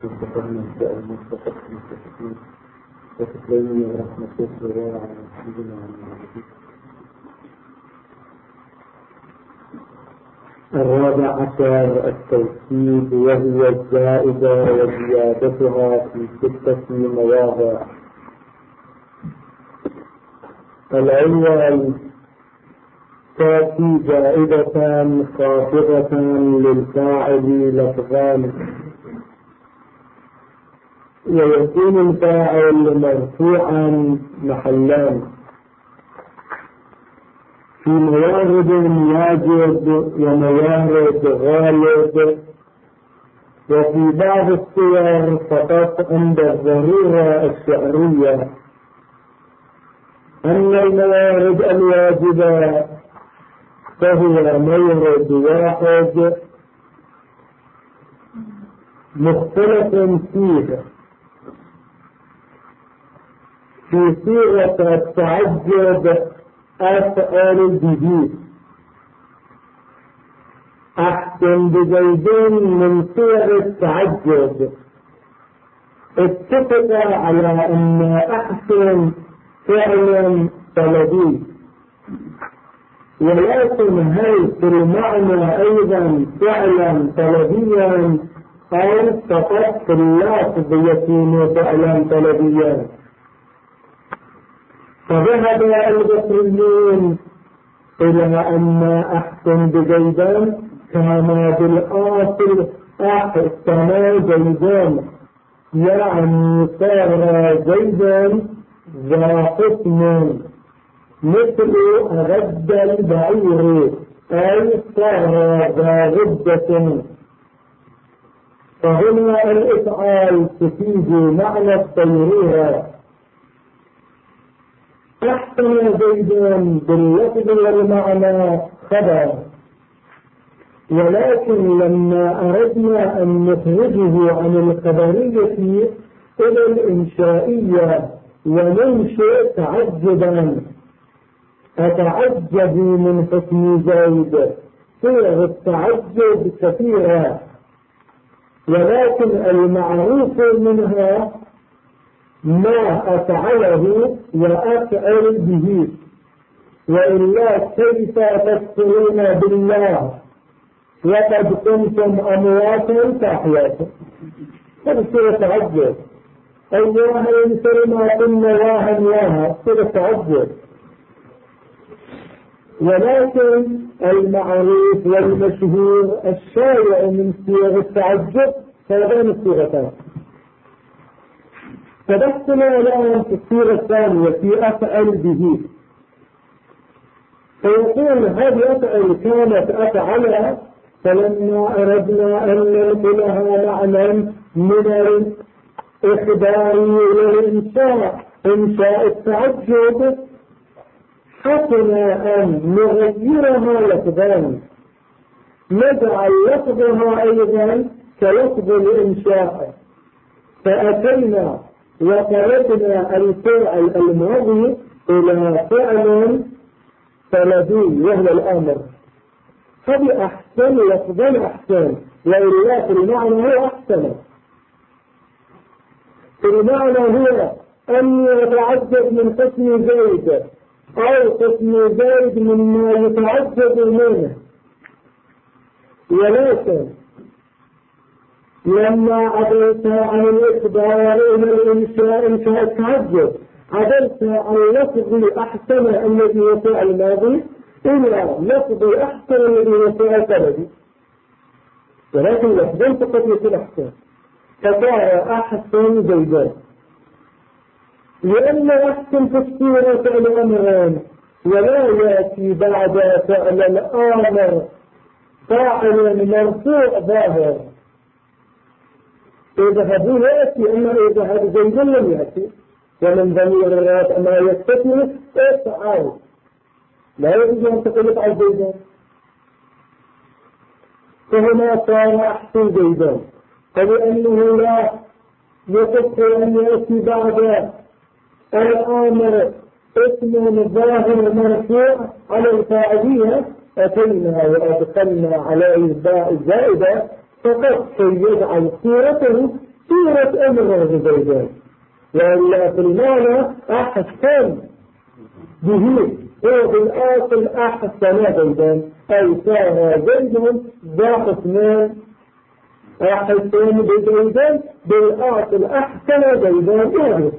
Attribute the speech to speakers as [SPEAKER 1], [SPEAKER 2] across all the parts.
[SPEAKER 1] وتقرنا بشأن المصطفى المستفيدين وتكلمني ورحمة الله على سيدنا محمد. الرابع عشر التوكيد، وهي الزائدة وزيادتها في 6 مواضع. الأول تأتي زائدة خافضة للفاعل لفظان، ويكون الفاعل مرفوعا محلان في موارد واجب وموارد غالب، وفي بعض الصور فقط عند الضرورة الشعرية. أما الموارد الواجبة فهو مورد واحد مختلف فيه في صيغة التعجب أفعل به. أحسن بزيدين من صيغ التعجب، اتفق على أن أحسن فعل طلبي، ولكن هل في المعنى أيضا فعلا طلبيا أو فقط في اللفظ يكون فعلا طلبيا؟ فذهب البصريون إلى أن أحسن بزيدان كان بالآصل أحسن زيدان، يعني صار زيدان ذا حسن مثل غد البعير، أي صار ذا غدة. فهنا الإفعال تفيد معنى الصيرورة. أحسن زيدان باللفظ والمعنى خبر، ولكن لما أردنا أن نخرجه عن الخبرية إلى الإنشائية وننشئ تعجبا، أتعجب من حسن زيد. صيغ التعجب كثيرة، ولكن المعروف منها ما أفعله وأفعل به، وإلا كيف تكفرون بالله وقد كنتم أمواتا فأحياكم؟ هذا صيغة تعجب. الله ينصر ما كنا واها صيغة تعجب. ولكن المعروف والمشهور الشائع من صيغ التعجب هذان الصيغتان. فبحثنا الآن في الصيغة الثانية في أفعل به، فيقول هذه أفعل كانت أفعلها، فلما أردنا أن ننقلها معنى من الإخبار إلى الإنشاء، إنشاء التعجب، حسنا أن نغيرها لفظان، نجعل لفظها أيضا كلفظ الإنشاء. فأتينا وقلبنا الفعل الماضي إلى فعل طلبي وهو الأمر. هذه أحسن لفظا أحسن، وإلا في المعنى هو أحسن. في المعنى هو أن يتعجب من حسن زيد، أو حسن زيد مما يتعجب منه. ولكن لما عدلت عن الإخبار إلى الإنشاء إنشاء التعجب، عدلت عن لفظ أحسن الذي يطيع الماضي إلى لفظ أحسن الذي يطيع الطلبي، ولكن لفظين فقط يكون أحسن، فصار أحسن زيدان. لأن أحسن تفسير فعل أمران، ولا يأتي بعد فعل الآمر فاعل مرفوع ظاهر. إذا هذا يأتي، أما إذا هذا زيد لم يأتي، ومن ضمير الرات ما يستثني افعل، لا يجوز أن تقول افعل زيدان. فهنا صار أحسن زيدان، فلأنه لا يصح أن يأتي بعد الآمر اسم ظاهر مرفوع على الفاعلية، أتينا وأدخلنا عليه الباء الزائدة فقط يجعل صورته صورة أمر زيدان، وإلا في المعنى أحسن به، هو بالآخر أحسن زيدان، أي كان زيد ذا حسنان، أحسن بزيدان بالآخر أحسن زيدان.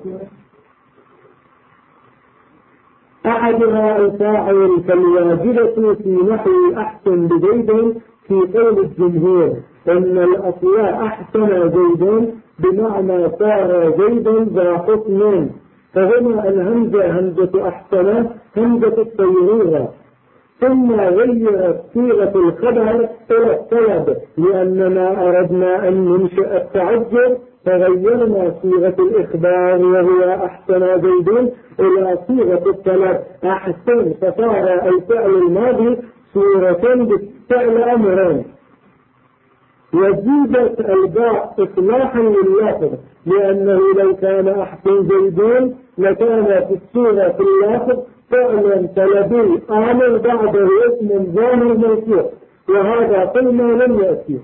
[SPEAKER 1] أحدها الفاعل كالواجبة في نحو أحسن بزيد في قول الجمهور أن الأصلاء أحسن زيد بمعنى صار زيد ذا حسن، فهنا الهمزة همزة أحسن همزة التيريرة، ثم غيرت صيغة الخبر إلى الطلب لأننا أردنا أن ننشئ التعجب، فغيرنا صيغة الإخبار وهو أحسن زيد إلى صيغة الطلب أحسن، فصار الفعل الماضي صورة بالفعل أمرين. وزيدت الباء إصلاحا لللفظ، لأنه لو كان أحسن زيدون لكان في الصورة في اللفظ فعلا طلبي آمر بعده اسم ظاهر موصوف، وهذا قلنا لم يأتي.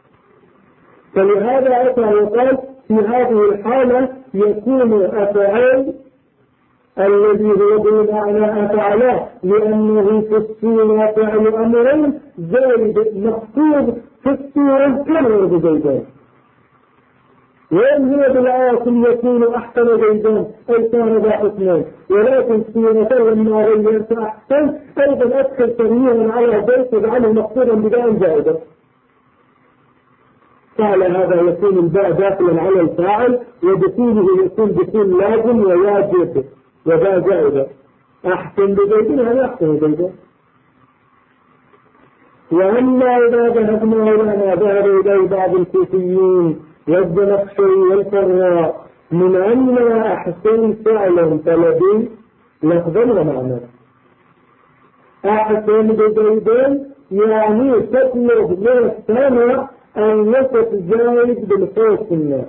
[SPEAKER 1] فلهذا أتى وقال في هذه الحالة يكون أفعال الذي هو بمعنى أفعله، لأنه في الصورة فعل أمرين زائد مقصود في الصورة كله بزيدان، وإن هو بالعاصم يكون أحسن زيدان أي كان ذا حسنان، ولكن صورة لما غيرت أحسن أيضا أدخل تغييرا على زيد وجعله مقصودا بداء زائدا، فعلى هذا يكون الباء داخلا على الفاعل، ودخوله يكون دخول لازم وواجب وباء زائدة. أحسن بزيد هذا أحسن زيدان. وأما إذا ذهبنا إلى ما ذهب إليه بعض الكوفيين والزمخشري والفراء من أن أحسن فعلا طلبي لفظا ومعنى، أحسن بزيدان يعني تطلب من السماء أن يصف زايد بالحسن،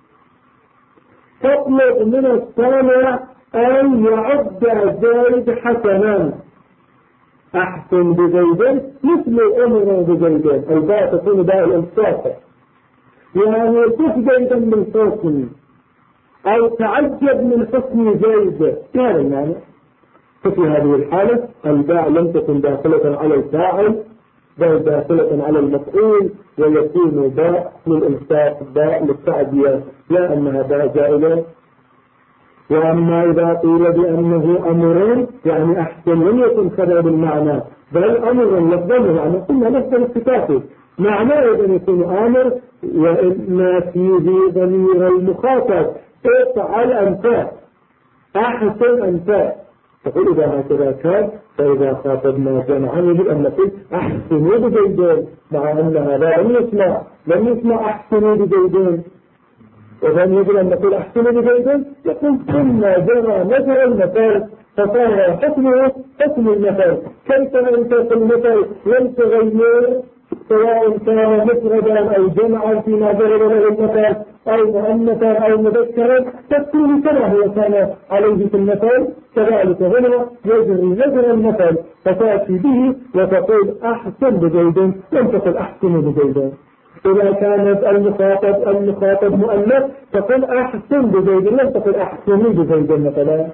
[SPEAKER 1] تطلب من السماء أن يعد زايد حسنا. أحسن بزيدان مثل أمر بزيدان، الباء تكون باء الإنصاف، يعني كيف زيدا من حسن أو تعجب من حسن زيد، هذا المعنى. ففي هذه الحالة الباء لم تكن داخلة على الفاعل بل داخلة على المفعول، ويكون باء للإنصاف باء للتعدية لا أنها باء زائدة. وأما إذا قيل بأنه أمر يعني أحسن لم يكن خبر بالمعنى بل أمر لفظا يعني قلنا نفس الاتفاق معنى إذا يكون أمر، وإن فيه ضمير المخاطب افعل أنت أحسن أنت، تقول إذا هكذا كان فإذا خاطبنا جمعا يجب أن نقول أحسنوا بزيدين، مع أن هذا لم يسمع أحسنوا بزيدين، وإذن يجب أن نقول أحسنوا بزيدين يقول كنا جرى مثل المثال فصار حكمه حكم المثال، كيف أنت في المثل لم تغير سواء كان مفردا أو جمعا فيما ضرب له المثال أو مؤنثا أو مذكرا، تكون كما هو كان عليه في المثال كذلك هنا يجري المثل فتأتي به وتقول أحسن بزيد لم تقل أحسن بزيد. إذا كانت المخاطب مؤنث تقول أحسن بزيد لم تقل أحسن بزيد مثلا.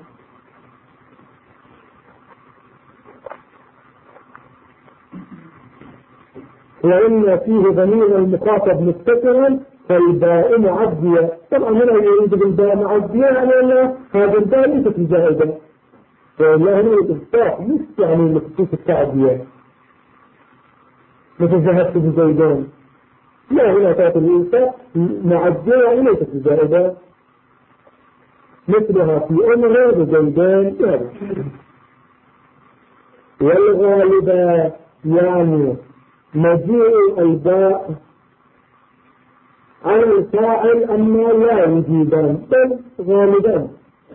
[SPEAKER 1] وإن فيه ضمير المخاطب مستترا فالباء معدية، طبعا هنا يريد بالباء معدية يعني أن هذا الباء ليست جائزة، فالله هنا الإصلاح مش يعني مخصوص التعدية مثل ذهبت بزيدان، لا هنا تأتي الإنسان معدية وليست جائزة مثلها في أمر بزيدان يعني. والغالبة يعني مجيء الباء على الفاعل أما لا وجوبا بل غالبا،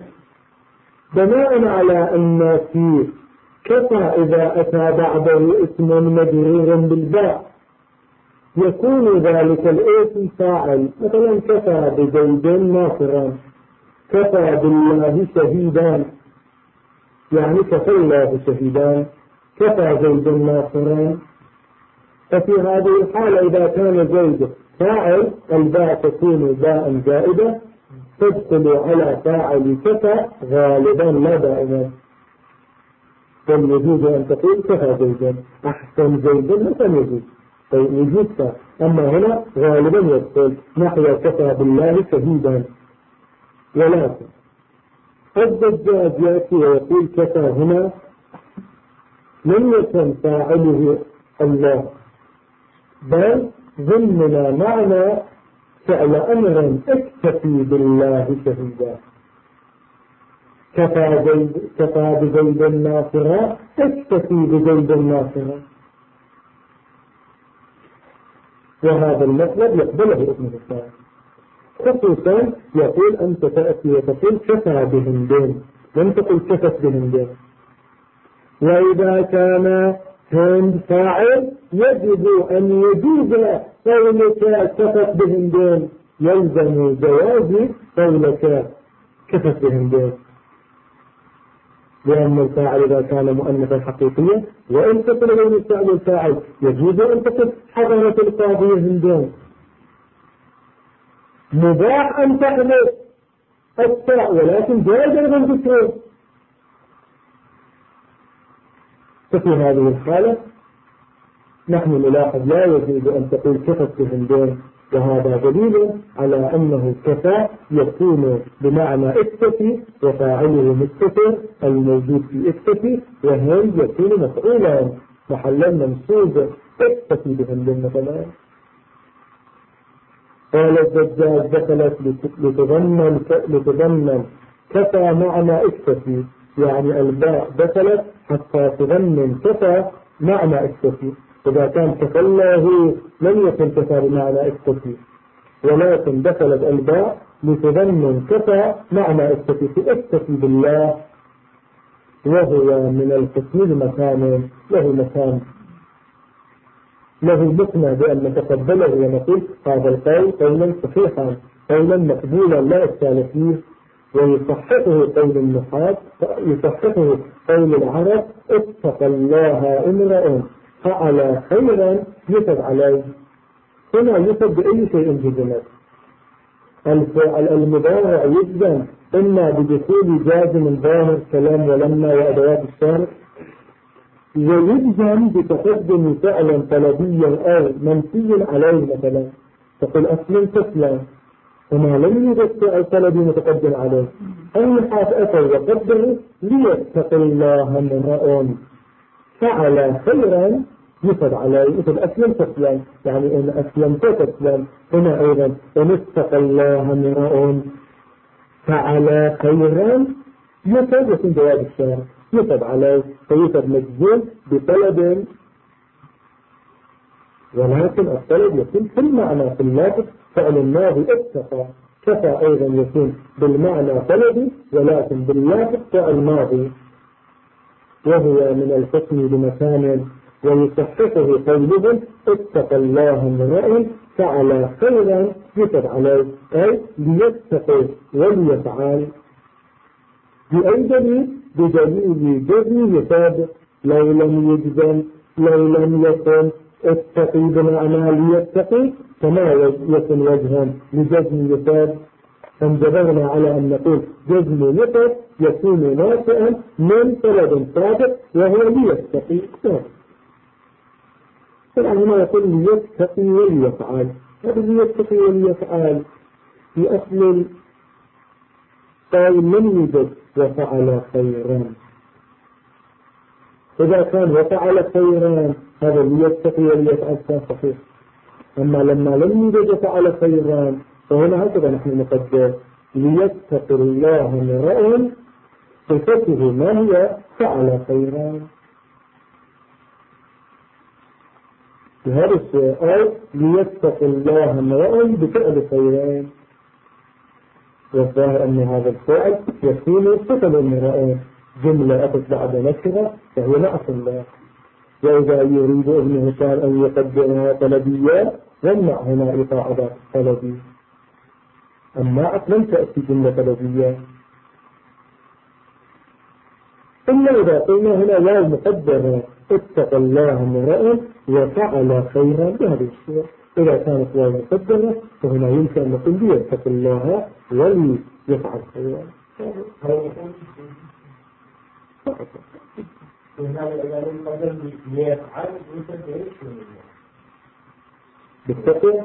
[SPEAKER 1] بناء على أن في كفى إذا أتى بعده اسم مجرور بالباء يكون ذلك الاسم فاعل، مثلا كفى بزيد ناصرا، كفى بالله شهيدا يعني كفى الله شهيدا، كفى زيد ناصرا. ففي هذه الحالة إذا كان زيد فاعل الباء تكون باء زائدة تدخل على فاعل كفى غالبا لا دائما. بل يجوز أن تقول كفى زيدا، أحسن زيدا مثلا يجوز، طيب يجوز. أما هنا غالبا يدخل نحو كفى بالله شهيدا. ولكن الزجاج يأتي ويقول كفى هنا لم يكن فاعله الله، بل ضمن معنى فعل أمر اكتفي بالله شهيدا. كفى بزيد الناصرة، اكتفي بزيد الناصرة. وهذا المطلب يقبله ابن حسان، خصوصا يقول أنت تأتي وتقول كفى بهندين، لم تقل كفت بهندين. وإذا كان هند فاعل يجب أن يجوز قولك كفت بهندين، يلزم جواز قولك كفت بهندين، لأن الفاعل إذا كان مؤنثا حقيقيا، وإن تقل بين الفعل والفاعل يجوز أن تقل حضرة القاضي هندين. مباح أن تحدث التاء ولكن جائز أن تكون. ففي هذه الحالة نحن نلاحظ لا يجوز أن تقول كفت بهندين، وهذا دليل على أنه كفى يكون بمعنى اكتفي وفاعله مستتر الموجود في اكتفي، وهند يكون مفعولا محلا منصوب اكتفي بهندين مثلا. قال الزجاج دخلت لتضمن كفى معنى اكتفي، يعني الباء دخلت حتى تضمن كفى معنى اكتفي. إذا كان كفى الله لم يكن كفى بمعنى اكتفي، ولكن دخلت الباء لتضمن كفى معنى اكتفي، اكتفي بالله، وهو من القسم المكان له مقنع بأن نتقبله ونقول هذا القول قولا صحيحا قولا مقبولا لا إشكال فيه. ويصححه قول النحاة، يصححه قول العرب اتق الله امرؤ فعل خيرا يثب عليه. هنا يثب بأي شيء جزمت. المضارع يجزم إما بدخول جازم ظاهر كلام ولما وأدوات الشرط، ويجزم بتقدم فعلا طلبيا أو منفيا عليه. مثلا تقول أسلم تسلم، وما لم يوجد فعل طلبي متقدم عليه. النحاة أتوا وقدروا ليتق الله امرؤ فعل خيرا يفد عليه، مثل أسلم تسلم، يعني إن أسلمت تسلم. هنا أيضا إن اتق الله امرؤ فعل خيرا يفد، يكون جواب الشارع يفد عليه، فيفد مجزوم بطلب، ولكن الطلب يكون في المعنى في اللفظ. فعل الماضي اتقى كفى أيضا يكون بالمعنى طلبي ولكن باللفظ فعل ماضي، وهو من الحكم بمكان. ويصححه قولهم اتق الله امرئ فعل خيرا يفد عليه، أي ليتقي وليفعل. بأي دليل؟ بدليل جزم يفاد. لو لم يجزم، لو لم يكن اتقي بمعنى ليتقي كما يكن وجها لجزم يفاد، فانجبرنا على أن نقول جزم يفاد يكون ناشئا من طلب سابق وهو ليتقي. طبعا هنا يقول ليتقي وليفعل، هذا ليتقي وليفعل في أصل قال من يوجد وفعل خيرا. إذا كان وفعل خيرا هذا ليتقي وليفعل كان صحيح. أما لما لم يوجد وفعل خيرا فهنا هكذا نحن نقدر ليتقي الله امرؤ صفته ما هي فعل خيرا. بهذا السؤال ليتقي الله امرؤ بفعل خيران، والظاهر أن هذا الفعل يكون صفة امرؤ، جملة أتت بعد نكرة فهي نعت الله. وإذا يريد ابن هشام أن يقدرها طلبيا يمنع هنا إطاعة طلبي، أما لم تأتي جملة طلبية. إلا إذا قلنا هنا لا مقدر اتق الله امرؤ وفعل خيرا بهذه الصورة، إذا كانت واو مقدمة فهنا يمكن أن نقول ليتق الله وليفعل خيرا. بالتقوى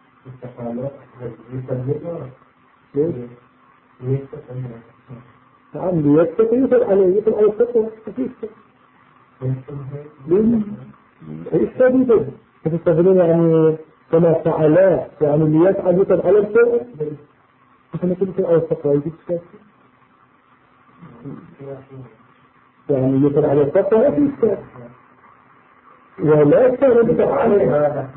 [SPEAKER 1] نعم ليتقي يفعل عليه يفعل على التقوى يستفيد تستفيدون يعني كما فعلا يعني ليفعل يفعل على التقوى احنا كنت على التقوى يجب يعني يفعل على التقوى يجب ولا كان عليها.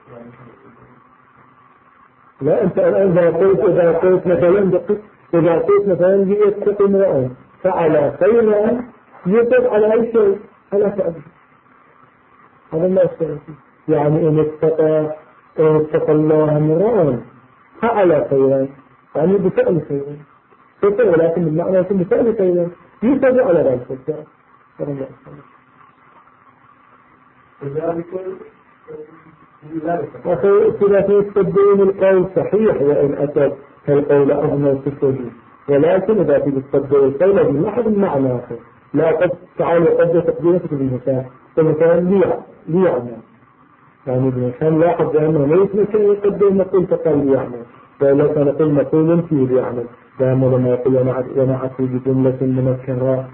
[SPEAKER 1] لا أنت الآن إذا قلت مثلا ليتقي امرأ فعلى خيرا يتق على أي شيء فلا تأذي هذا ما أستطيع يعني إن اتقى الله امرأ فعلى خيرا يعني بفعل خيرا ولكن المعنى يكون بفعل خيرا يتق على ذلك هذا ما أستطيع. أخي ثلاثي التبدين القول صحيح وإن أتت كالقول أغنى التفضيل ولكن إذا في التبدين القول من أحد المعنى لا قد تعالى قد تقديمك بالمثال فمثلا ليعمل يعني بالمثال لاحظ بأنه ليس مثل يقدم نقول فقال ليعمل فلا نقول نقول فيه ليعمل فأما لما يقول ونعت بجملة من الكراء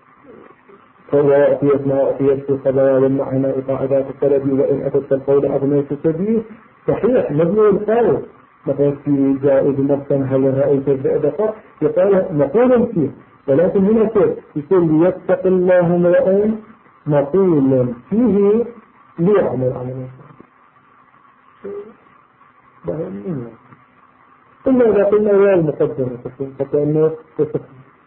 [SPEAKER 1] فوأتيت ما أتيت في القضايا والمعنى إقاعدات الطلب وإن أتت القول أغنيت السبيل صحيح مبني القول مثلا في جائز مرسم هل رأيت الزئدقة يقال نقول فيه ولكن هنا كيف يقول يتق الله امرأ نقول فيه ليعمل عمل إلا إذا قلنا يا المقدمة فكأنه تتقل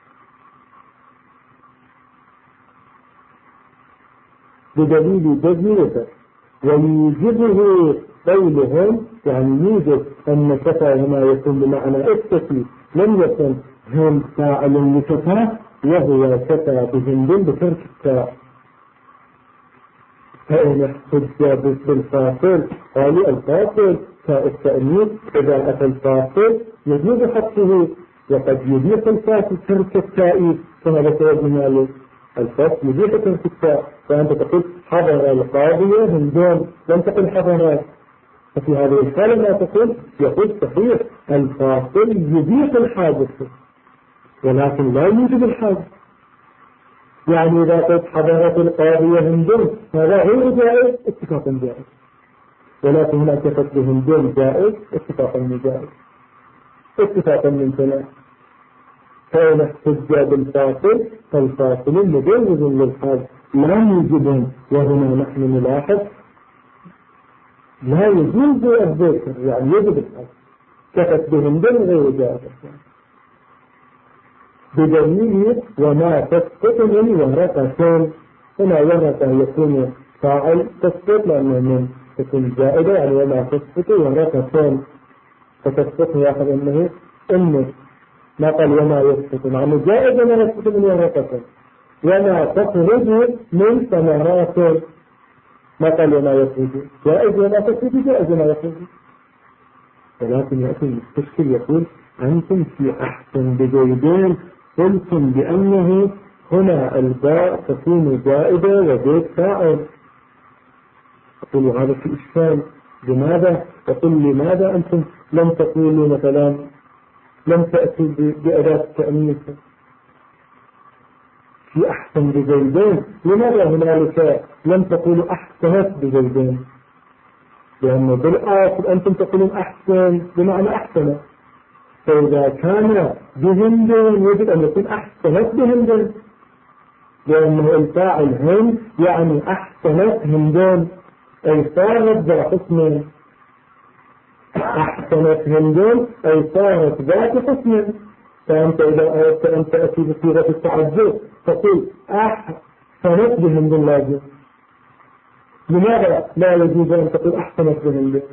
[SPEAKER 1] بدليل جزميته ويوجبه قولهم يعني يوجد أن كفى هنا يكون بمعنى اكتفي لم يكن هم فاعل لكفى وهو كفى بجنب بترك التاء فإن احتج بالفاصل قالوا الفاصل تاء التأنيث إذا أتى الفاصل يجوز حطه وقد يبيح الفاصل ترك التاء كما ذكر ابن مالك الفصل يبيح ترك التاء فأنت تقول حضر القاضية من دون لم تقل حضرات ففي هذه الحالة ما تقول يقول صحيح الفاصل يبيح الحادث ولكن لا يوجد الحادث يعني إذا قلت حضرت القاضية هندون هذا غير جائز اتفاقا جائز ولكن هناك قتل هندون جائز اتفاقا جائز اتفاقا من ثلاث فإن احتج بالفاصل فالفاصل مجوز للحد لا يوجد وهنا نحن نلاحظ لا يجوز الذكر يعني يجب الحد كتب هندون غير جائز بدليل وما تسقط من ورقة هنا ورقة يكون فاعل تسقط لأنه من تكون زائدة يعني وما تسقط ورقة فتسقط يأخذ أنه ما قال وما يسقط معنى زائدة ما يسقط من ورقة وما تخرج من ثمرات ما قال وما يخرج جائز وما تخرج جائز وما يخرج ولكن يأتي المستشكل يقول أنتم في أحسن بزيدين قلتم بأنه هنا الباء تكون زائدة وزيد فاعل أقول هذا في إشكال لماذا؟ أقول لماذا أنتم لم تقولوا مثلا لم تأتوا بأداة التأنيث في أحسن بزيدين لماذا هنالك لم تقولوا أحسنت بزيدين لأنه بالآخر أنتم تقولون أحسن بمعنى أحسن فإذا كان بهند يجب أن يكون أحسنت بهند لأنه الفاعل هند يعني أحسنت هندون أي صارت ذا حسن أحسنت هندون أي صارت ذات حسن فأنت إذا أردت أن تأتي بصيغة التعجب تقول أحسنت بهند لازم لماذا لا يجوز أن تقول أحسنت بهند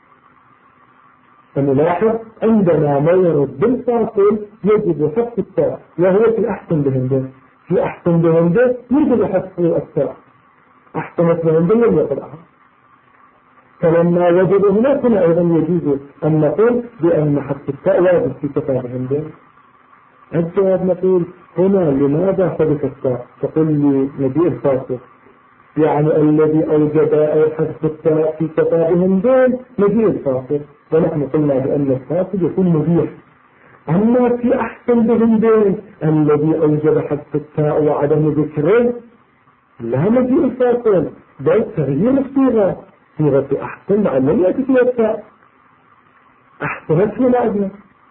[SPEAKER 1] فنلاحظ عندما ما يرد بالفاصل يجب حذف التاء وهو في أحسن بهند في أحسن بهند يجب حذف التاء أحسنت بهند لم يقل أحد فلما وجدوا هناك أيضا يجوز أن نقول بأن حق التاء واجب في كتابهم به. الجواب نقول هنا لماذا حدث التاء؟ تقول لي مجيء الفاصل، يعني الذي أوجد أي حذف التاء في كتابهم به مجيء الفاصل، ونحن قلنا بأن الفاصل يكون مبيح. أما في أحسن بهم دين الذي أوجد حذف التاء وعدم ذكره لا مجيء الفاصل، بل تغيير الصيغة، صيغة أحسن مع لم يأتي فيها التاء، أحسنت في الأدنى،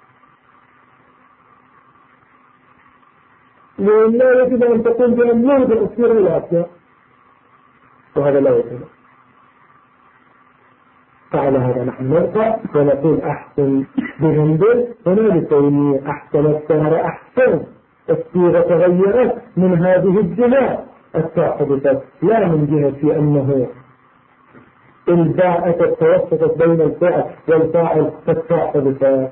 [SPEAKER 1] لا يجب أن تقول بأن يرجع الصيغة إلى التاء، وهذا لا يجب. فعلى هذا نحن نرفع ونقول أحسن بجنبه، هنا لكونه أحسن السهر أحسن، الصيغة تغيرت من هذه الجهة، التاء حدثت لا من جهة أنه الباء توسطت بين الفعل والفاعل فالتاء حدثت.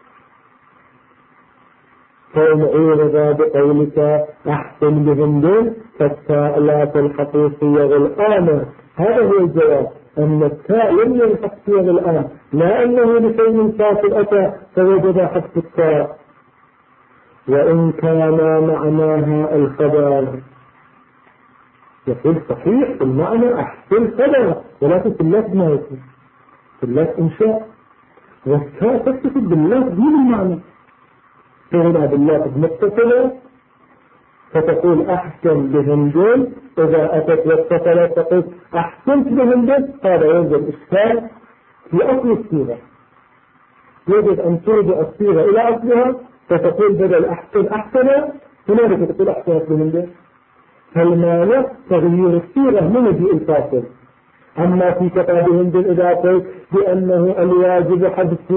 [SPEAKER 1] فالعيرض بقولك أحسن بجنبه فالتاء لا تلحق صيغ الآمر، هذا هو الجواب، أن التاء لم يلحق صيغ الآن، لا أنه لشيء فاصل أتى فوجد حذف التاء. وإن كان معناها الخبر، يقول صحيح في المعنى أحسن خبر، ولكن في اللفظ ما يكون، في اللفظ إنشاء، والتاء تكتب باللفظ دون المعنى، فهنا باللفظ متصلة فتقول أحسن بهندل، إذا أتت واتصلت تقول أحسنت بهندل، هذا يوجد إشكال في أصل الصيغة، يجب أن ترجع الصيغة إلى أصلها فتقول بدل أحسن أحسن هنالك تقول أحسنت بهندل، فالمانع تغيير الصيغة من مجيء الفاصل. أما في كتاب هندل إذا قلت بأنه الواجب حذف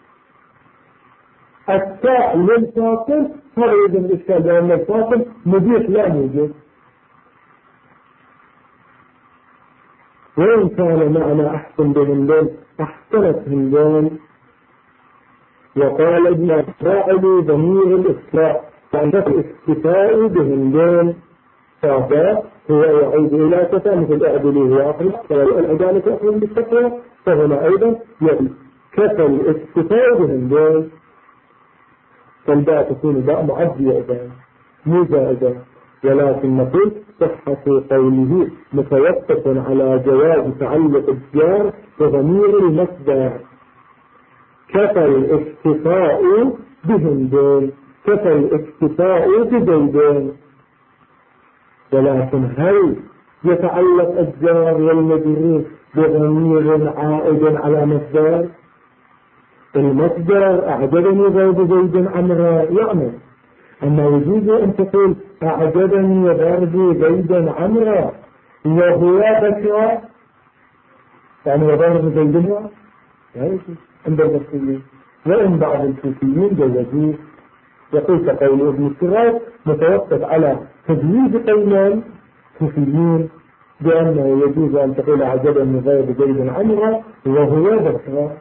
[SPEAKER 1] التاء للفاصل هذا يجب الإشكال، لأن الفاصل مبيح لا يوجد. وإن كان معنى أحسن بهندل أحسنت هندل، وقال ابن فاعل ضمير الإسراء عند الاكتفاء بهندل، فهذا هو يعود إلى كفى مثل أعدلي هو أخرج والعدالة أخرج بالتقوى، فهنا أيضا يعني كفى الاكتفاء بهندل، فالباء تكون باء معدية إذا مو زائدة، ولكن نقول صحة قوله متوقف على جواز تعلق الجار بضمير المصدر، كفى الاكتفاء بهندل، كفى الاكتفاء بزيدين. ولكن هل يتعلق الجار والمجرور بضمير عائد على مصدر؟ المصدر أعجبني ضرب زيد عمرا يعمل، أما يجوز أن تقول أعجبني ضرب زيد عمرا وهو بكرا، يعني وضرب زيد هو عند البصريين، وإن بعض الكوفيين جوزوه، يقول كقول ابن السراج متوقف على تجويز قولان كوفيين بأنه يجوز أن تقول أعجبني ضرب زيد عمرا وهو بكرا،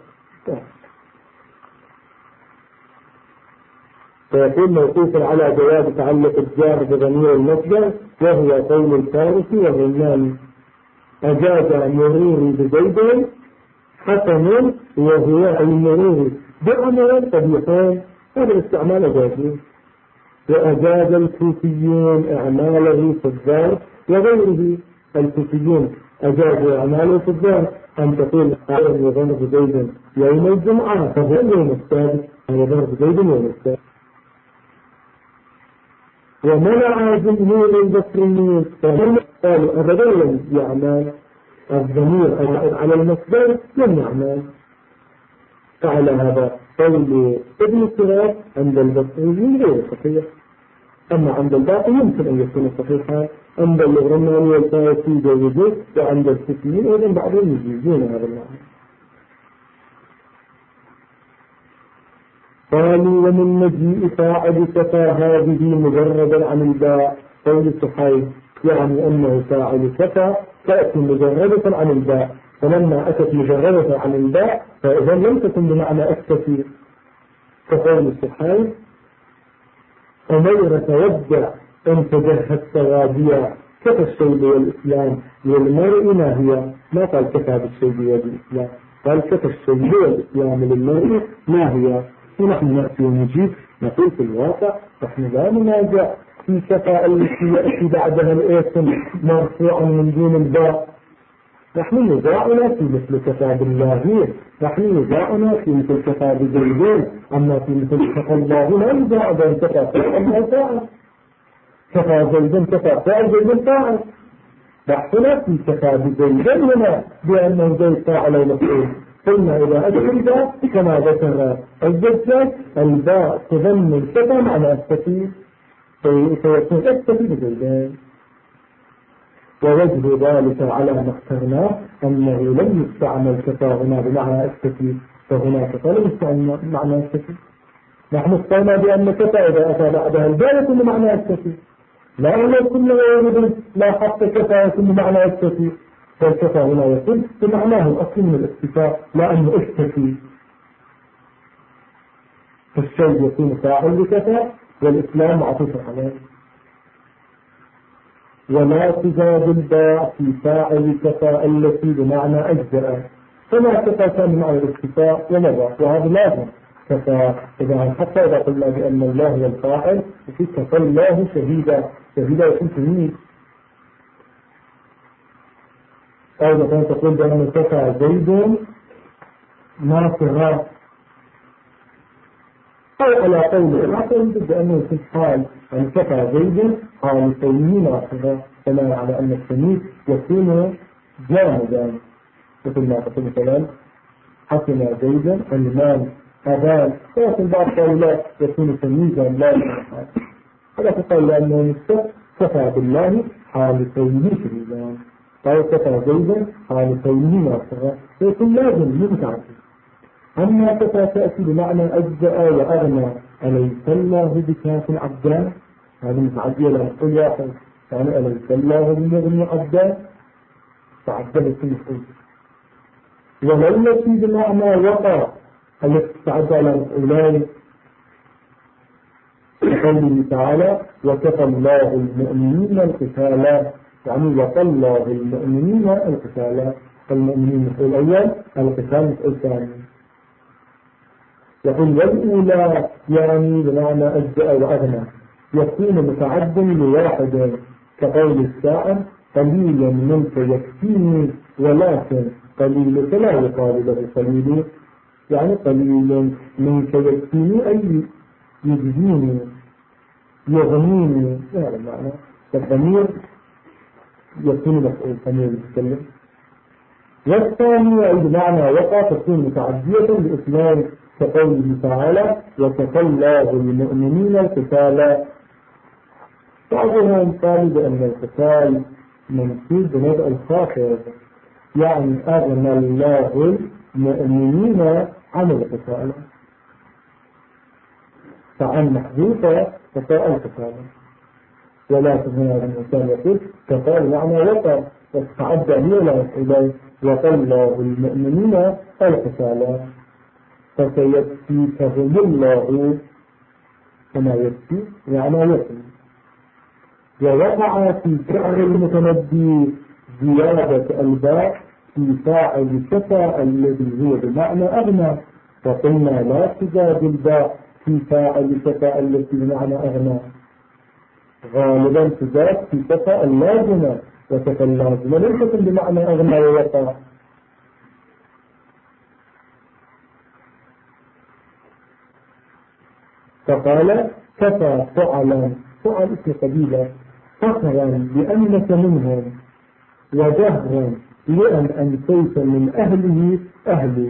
[SPEAKER 1] فيكون موقوفا على جواز تعلق الجار بضمير المصدر، وهو قول الفارسي والرماني أجاز مروري بزيد حسن وهو المرور بعمر قبيحين، هذا الاستعمال أجازه. وأجاز الكوفيون أعماله في الظرف وغيره، الكوفيون أجازوا أعماله في الظرف، أن تقول أعلم ضرب زيد يوم الجمعة فهو يوم السابت، أو ضرب زيد يوم السابت. ومنع جمهور البصريين قالوا أبدا لم يعمل الضمير على المصدر لم يعمل، فعلى هذا قول ابن السراج عند البصريين غير صحيح، أما عند الباقي يمكن أن يكون صحيحا، عند الرماني والفارسي جوزوه، وعند الكوفيين أيضا بعضهم يجوزون هذا المعنى. قالوا ومن مجيء فاعل كفى هذه مجردا عن الباء، قول الصحيح يعني أنه فاعل كفى تأتي مجردة عن الباء، فلما أتت مجردة عن الباء فإذا لم تكن بمعنى أكتفي، كقول الصحيح أمير تودع إن تجهزت غاديا كفى الشيب والإسلام للمرء ما هي؟ ما قال كفى بالشيب والإسلام، قال كفى الشيب والإسلام للمرء ما هي؟ ونحن نأتي ونجيب نقول في الواقع نحن لا ننازع في كفى التي يأتي بعدها الاسم مرفوعا من دون الباء. نحن نزاعنا في مثل كفى بالله، نحن نزاعنا في مثل كفى بزيدين، أما في مثل كفى الله لا نزاع بين كفى الله فاعل، كفى زيدا كفى فاعل زيد فاعل. بحثنا في كفى بزيدين هنا بأنه زيد فاعل ومفعول. قلنا إذا أدخل كما ذكر الزجاج الباء تضمن كفى معنى التكي فيكون التكي بزيدين. ووجه ذلك على ما اخترناه أنه لم يستعمل كفى هنا بمعنى التكي، فهناك لم يستعمل معنى التكي. نحن اخترنا بأن كفى إذا أتى بعدها الباء يكون معنى التكي، لا أنه كل يوجد لا حق كفى يكون معنى التكي، فالكفى هنا يكون بمعناه الأصل من الاكتفاء لا أنه اكتفي. فالشيء يكون فاعل بكفى والإسلام معطوف عليه. ولا تزاد الباء في فاعل كفى التي بمعنى أجزأ، فما كفى كان بمعنى الاكتفاء ومضى، وهذا لازم كفى. إذا حتى إذا قلنا بأن الله هو الفاعل وفي كفى الله شهيدا، شهيدا يكون تمييز. أو إذا كنت تقول بأن كفى زيد ناصرا، أو على قول الآخر بأنه في الحال أن كفى زيد حال كونه ناصرا، كما على أن التمييز يكون جامدا، مثل ما تقول مثلا حسن زيدا المال أبان، ولكن بعض قولات يكون تمييزا لا يحال. هذا تقول لأنه كفى بالله حال كونه شهيدا، أو كفى زيدا حال كونه ناصرا، فيكون لازم متعدد. أما كفى تأتي بمعنى أجزأ وأغنى، أليس الله بكاف عبدان؟ هذه متعدية لها كل واحد، يعني أليس الله بمغني عبدان؟ تعدلت المفعول. ولو التي بمعنى وقع التي تعدى على المفعولان كقوله تعالى وكفى الله المؤمنين القتال، يعني وقى الله المؤمنين القتال، المؤمنين مفعول أول، القتال مفعول ثاني. يقول والأولى يعني بمعنى أجزأ وأغنى، يكون متعد لواحد كقول السائل قليلا منك يكفيني ولكن قليلك لا يقال له قليل، يعني قليل منك يكفيني أي يجزيني يغنيني، هذا المعنى. فالضمير يكون مفعول ضمير يتكلم. والثاني أي بمعنى وقع تكون متعدية بإسلام كقوله تعالى وكفى الله المؤمنين القتال. بعضهم قالوا بأن القتال منسوب بنبأ الخاطر، يعني أغنى الله المؤمنين عن القتال، فعن محذوفة كفى القتال. ولكن هنا الإنسان يقول كفى معنى وقع، وتعدى إلى إليه وقى الله المؤمنين القتال، فسيكفيكهم الله كما يكفي يعني يكفي. ووقع في فعل المتنبي زيادة الباء في فاعل كفى الذي هو بمعنى أغنى، فقلنا لا تزاد الباء في فاعل كفى التي بمعنى أغنى، غالبا تزاد في كفى اللازمة، وكفى اللازمة ليست بمعنى أغنى ووقع. فقال كفى فعلا، فعل اسم قبيلة، فخرا بأنك منهم وجهرا لأن أنسيت من أهله أهلي.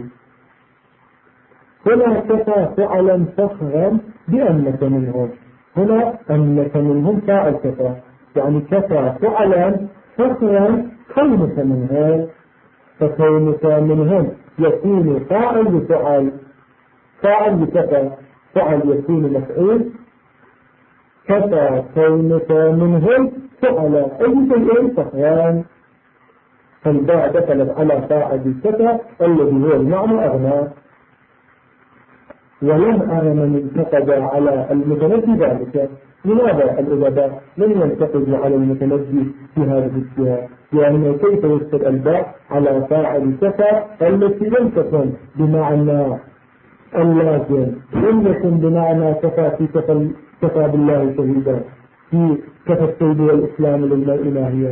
[SPEAKER 1] هنا كفى فعلا فخرا بأنك منهم، هنا أنك منهم فاعل كفى، يعني كفى فعلا فخرا كونك منهم، فكونك منهم يكون فاعل بفعل، فاعل بكفى، فعل يكون مفعول، كفى كونك منهم فعل أي شيء فخران، فالباء دخلت على فاعل كفى الذي هو المعنى أغنى. ولم أرى من انتقد على المتنبي ذلك. لماذا الأدباء لم ينتقدوا على المتنبي في هذه السياق؟ لأنه كيف يكتب الباء على فاعل كفى التي لم تكن بمعنى اللازم، لم يكن بمعنى كفى في كفى بالله شهيدا في كفى التوبة والإسلام للمرء ناهيا.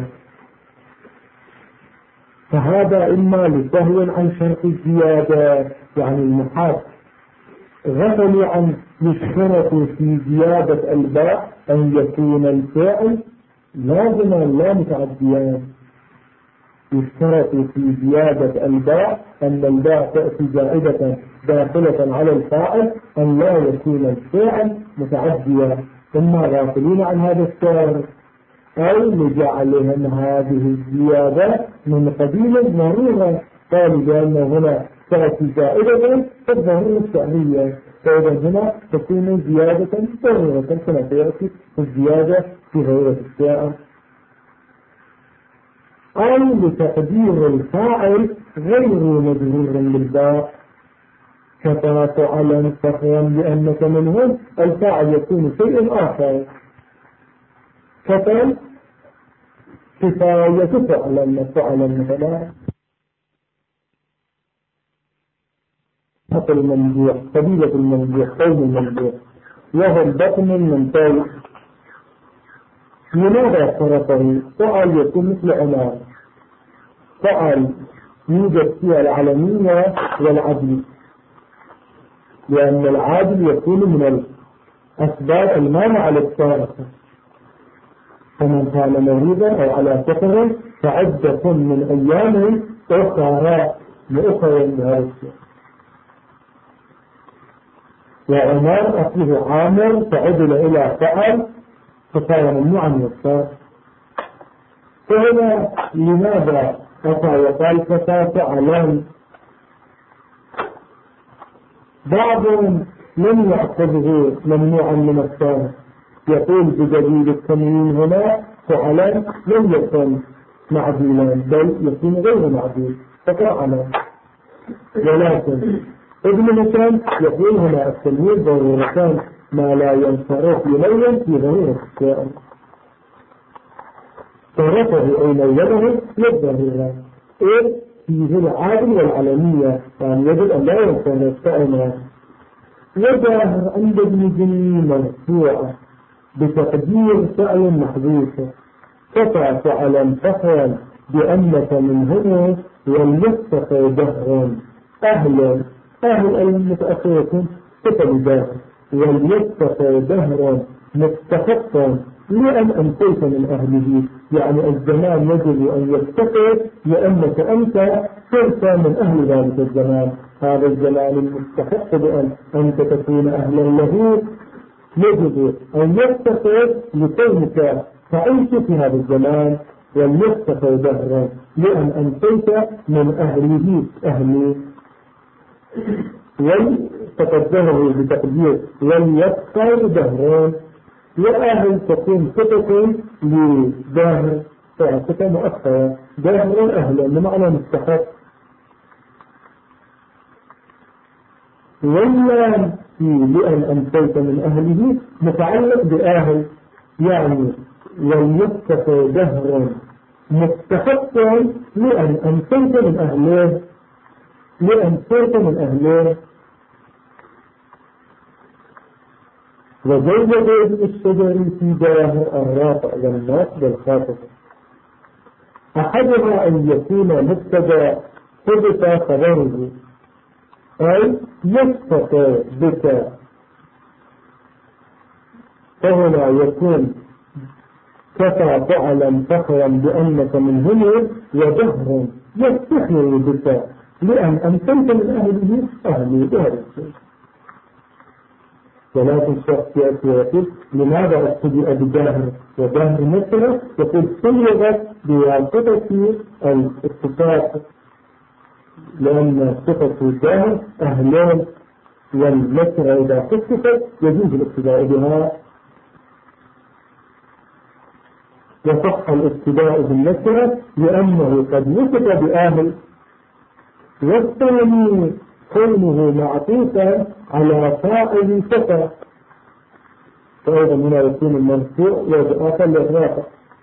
[SPEAKER 1] فهذا إما لسهو عن شرط الزيادة، يعني المحاط غفلوا عن يشترط في زيادة الباء أن يكون الفعل لازما لا متعديا. يشترط في زيادة الباء أن الباء تأتي زائدة داخلة على الفاعل أن لا يكون الفعل متعديا. ثم غافلين عن هذا الشرط أو لجعلهم هذه الزيادة من قبيل ضرورة. قالوا بأن هنا تأتي زائدة فالضرورة الشعرية، فإذا هنا تكون زيادة ضرورة كما سيأتي الزيادة في غير الشاعر. أو لتقدير الفاعل غير مجرور بالباء كفى فعلا فخرا لأنك منهم الفاعل يكون شيء آخر. كفى كفاية فعلا مثلا حق الممدوح قبيلة الممدوح قوم الممدوح وهو البطن المنطوي. لماذا صرفه؟ فعل يكون مثل عمار، فعل يوجد فيها العلمية والعدل، لأن العادل يكون من الأسباب المانعة للصارفة. فمن كان مريضا أو على سفر فعدة من أيام أخرى لأخرى من هذا الشيء. وعمار أصله عامر فعدل إلى فعل فصار ممنوعا من الصرف. فهنا لماذا أتى وقال فتى فعلا؟ بعضهم لم يأخذه ممنوعا من الصرف، يقول بجديد التنوين هنا فعلا لم يكن معدولا بل يكون غير معدول ففعلا. ولكن ابن مثلا يقول هنا التنوين ضرورتان ما لا ينصرف يلين في ضرورة الشيء صرفه أو لينه للضرورة إذ فيه العادل والعلمية، يعني يجب أن لا ينصرف فعلا. وظاهر عند ابن جنين مرفوعة بتقدير فعل محذوف كفى فعلا فخرا بأنك منهم وليتقى دهرا أهل المتأخرة كتب دهر وليتقى دهرا مستحقا لأن أنتيت من أهله، يعني الزمان يجب أن يتقى لأنك أنت صرت من أهل ذلك الزمان. هذا الزمان المستحق بأن أنت تكون أهلا له يجب أن يتقى لكونك تعيش في هذا الزمان وليتقى دهرا لأن أنتيت من أهله وتقدمه بتقدير وليبقى دهران. وأهل تكون صفة لداهر صفة مؤخرة داهر أهلا بمعنى مستحق. ولا لأن أنتيت من أهله متعلق بأهل، يعني وليبقى دهرا مستحقا لأن أنتيت من أهله لأن صرت من أهله. وزوج ابن الشجر في داهر الرافع والناس بالخاطب. أحدها أن يكون مبتدا ثبت خبره أي يستطيع بك، فهنا يكون كفى فعلا فخرا بأنك منهم ودهرا يفتخر بك لأن أنتمت من أهله أهلي بهذا الشيء. ولكن الشخص يأتي ويقول لماذا ابتدأ بداهر وداهر مثله؟ يقول صيغت بواسطة الاتفاق لأن صفة الداهر أهلين والمثل إذا خصفت يجوز الابتداء بها. وصح الابتداء بالنكرة لأنه قد وصف بأهل. والثاني كونه معطوفا على فاعل كفى، فأيضا هنا يكون المرفوع وآخر للرافع،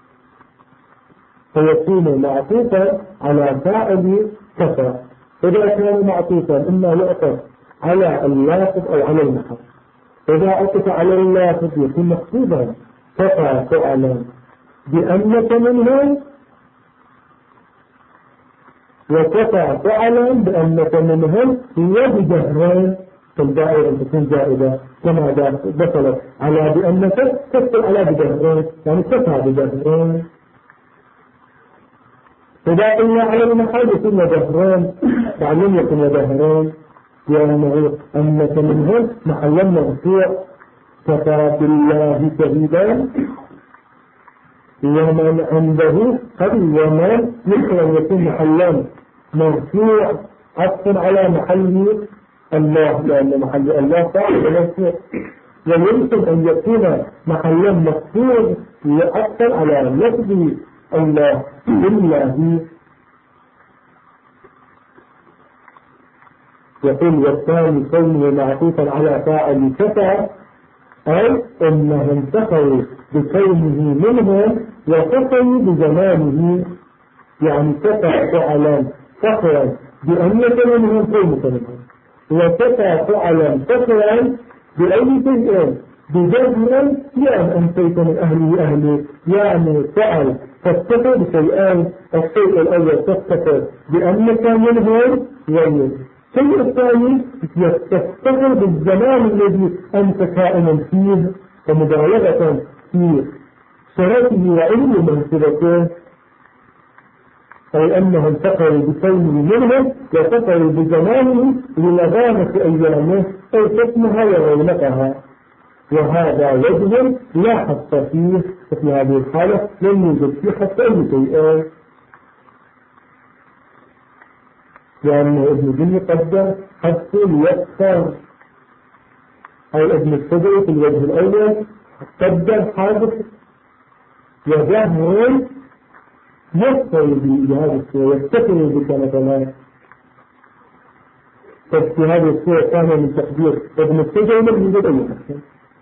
[SPEAKER 1] فيكون معطوفا على فاعل كفى. إذا كان معطوفا إما يعطف على اللافظ أو على المحل. إذا عطف على اللافظ يكون مكتوبا كفى فعلا بأنك منهم، وكفى فعلا بأنك منهم وبجهرين، فالدائرة تكون زائدة كما دخلت على بأنك تدخل على بجهرين، يعني كفى بجهرين. إذا قلنا على المحل يكون وجهرين، فعلم يكون وجهرين، يعني أنك منهم محلا مرفوع كفى بالله شهيدا، ومن عنده قد ومن يمكن أن يكون محلا مرفوع عطفا على محل الله، لأن محل الله فاعل مرفوع، ويمكن أن يكون محلا مخفوض عطفا على لفظ الله بالله. يقول والثاني كونه معطوفا على فاعل كفى، أي أنهم انتفعوا بكونه منهم وكفوا بزمانه، يعني كفى فعلا فخرا بأنك منهم كونك منهم، وكفى فعلا فخرا بأي شيء بجهر، يعني أنتيت من أهله أهلي، يعني فعل تفتخر بشيئان، الشيء الأول تفتخر بأنك منهم، الشيء الثاني تفتخر بالزمان الذي أنت كائنا فيه، ومبالغة في شرفه وعلم منصبته، أي أنه انتقل بكونه منهم وانتقل بزمانه لنظامة أيامه أو حكمها ورونقها. وهذا وجه لا حص فيه، في هذه الحالة لم يوجد فيه حتى أي شيء، لأن ابن جني قدر حتى ليكثر، أو ابن الصدر في الوجه الأول قدر حادث وجهر يستوي بهذه الصورة، يستفر بك مثلا، ففي هذه الصورة كان من تقدير ابن الصدر لم يوجد أي حسن.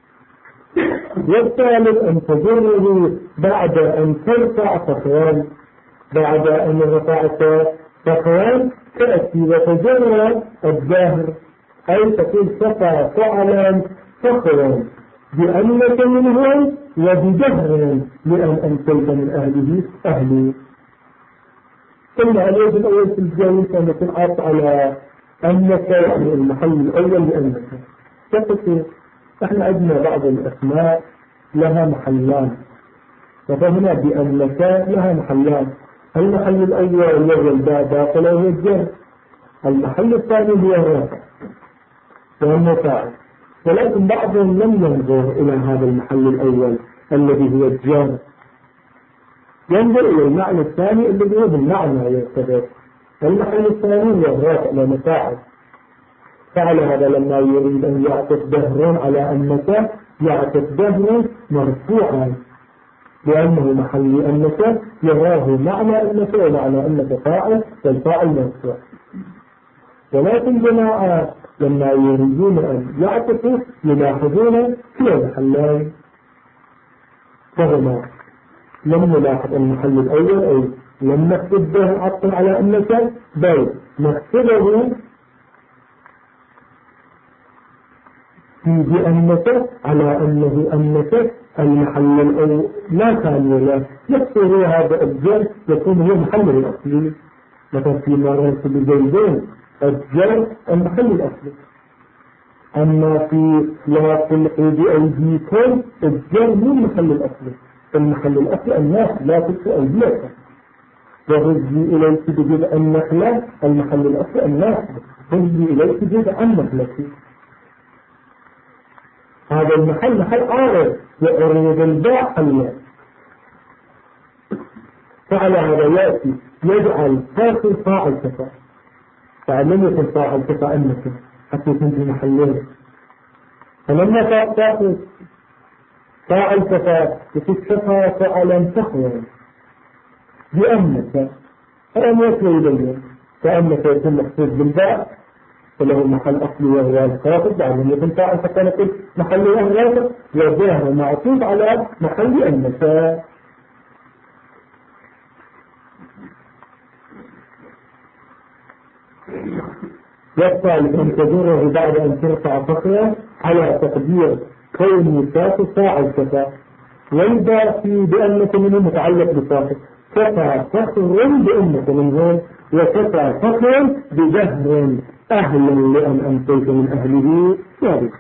[SPEAKER 1] والثالث أن تجره بعد أن ترفع صفوان، بعد أن رفعت صفوان تأتي وتجرى الظاهر، أي تكون صفى فعلا فخرا بأنك منهم وبجهر لأن أنتيت من أهله أهلي. قلنا الوجه الأول في الجاوز أن يكون عاطف على أنك، يعني المحل الأول لأنك تقصد. احنا عندنا بعض الأسماء لها محلان، وفهنا بأنك لها محلان، المحل الأول هو الباء داخل وهو الجر، المحل الثاني هو الرافع والمفاعل، ولكن بعضهم لم ينظر إلى هذا المحل الأول الذي هو الجر، ينظر إلى المعنى الثاني الذي هو بالمعنى يرتبط، المحل الثاني هو الرافع والمفاعل. فعلى هذا لما يريد أن يعطف دهر على أنك يعطف دهر مرفوعا، لأنه محل أنك يراه معنى أنك ومعنى أنك فاعل، والفاعل مرفوع. ولكن جماعة لما يريدون أن يعطفوا يلاحظون في المحلين، فهما لم نلاحظ المحل الأول أي لم نكتب به عطفا على أنك، بل نكتبه في بأنك على أنك المحل الأول لا كان له، يكثر هذا الجر يكون هو محل الأصلي، مثلا في مرات بزيدين الجر المحل الأصلي، أما في لا تلقوا بأيديكم الجر مو المحل الأصلي، المحل الأصلي الناس لا تلقوا أيديكم، وهزي إليك بجزء النخلة المحل الأصلي الناس، هزي إليك بجزء النخلة، هذا المحل محل عارض يعرض الباء حلا. فعلى هذا يأتي يجعل فاصل فاعل كفى، فلم يكن فاعل كفى أنك حتى يكون في محلين، فلما فاصل فاعل كفى يكون كفى فعلا فخرا بأنك، فأن يكون يبين كأنك يكون مقصود بالباء، فله محل أصلي وهو الخافض بعدين يكون فاعل فكان يقول محل أهل وجاه معطوف على محل النساء. يبقى أن تجره بعد أن ترفع فقرة على تقدير كون ساق فاعل كفى، والباقي بأنك منه متعلق بساق كفى فخر بأنك منه، وكفى فخر بجهر أهلا لأن أمسيت من أهله ذلك.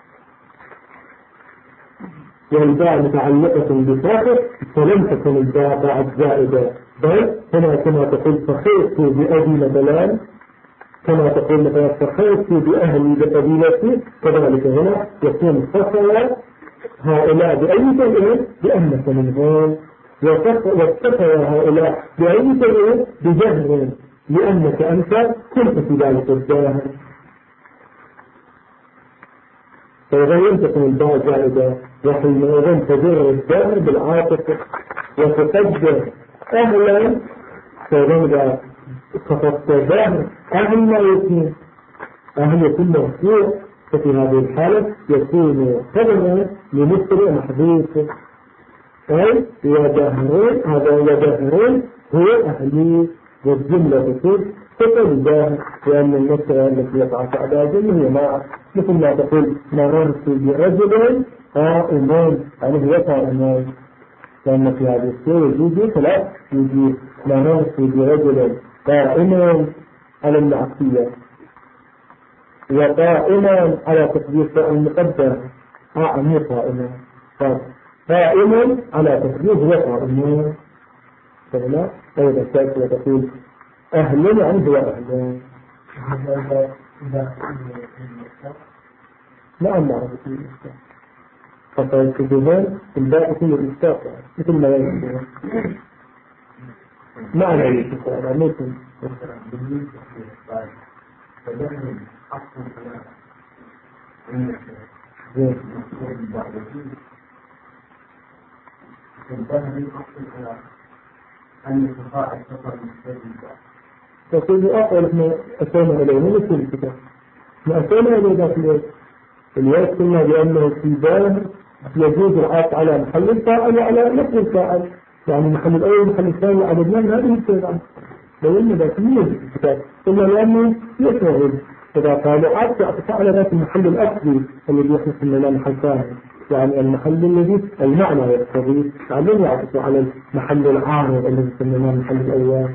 [SPEAKER 1] والباء متعلقة بساق فلم تكن الباء بعد زائدة، بل هنا كما تقول فخرت بأبي مثلا، كما تقول مثلا فخرت بأهلي بقبيلتي، كذلك هنا يكون فخر هؤلاء بأي شيء بأنك منهم، وفخر هؤلاء بأي شيء بجهر لأنك أنت كنت في ذلك الجهر. فإذا لم تكن الباء زائدة وحينئذ تجر الجهر بالعاطفة وتقدر أهلا، فإذا خطبت ظاهر أهل ما يكون أهل يكون مرفوع، ففي هذه الحالة يكون خبرا لمبتدأ محذوف، أي وجهرين، هذا وجهرين هو أهلي، والجملة تقول تقول ظاهر، لأن المبتدأ التي يقع بعدها جملة هي معه، مثل ما تقول مررت برجل قائم، يعني يقع الناس، لأن في هذه السورة يجي ثلاث، يجي مررت برجل قائما على العقية، وقائما على تقدير فعل مقدر، مو قائما، قائما على تقدير هو قائما، فهنا أيضا تأتي وتقول أهل يعني هو أهل. نعم نعرف في الإستاذ، فقال كذبان الباقي في الإستاذ مثل ما يجب معنى الإستاذ ممكن بالنسبة للإستاذ فلهم أصل الكلام أن يتفاعل سفر المستقبل. فقل أقول إحنا أتينا إليه من كل كتاب، ما أتينا إليه ذات الوقت قلنا بأنه في ظاهر يجوز العطف على محل الفاعل وعلى نفس الفاعل، يعني محل الأول محل الثاني عددنا من هذه الكتاب، بينا ذات من الكتاب، قلنا لأنه يشعر إذا قالوا عطف على ذات المحل الأصلي الذي يحدث لنا محل ثاني، يعني المحل الذي المعنى يقتضي، بعدين يعطف على المحل العارض الذي سميناه المحل الأول.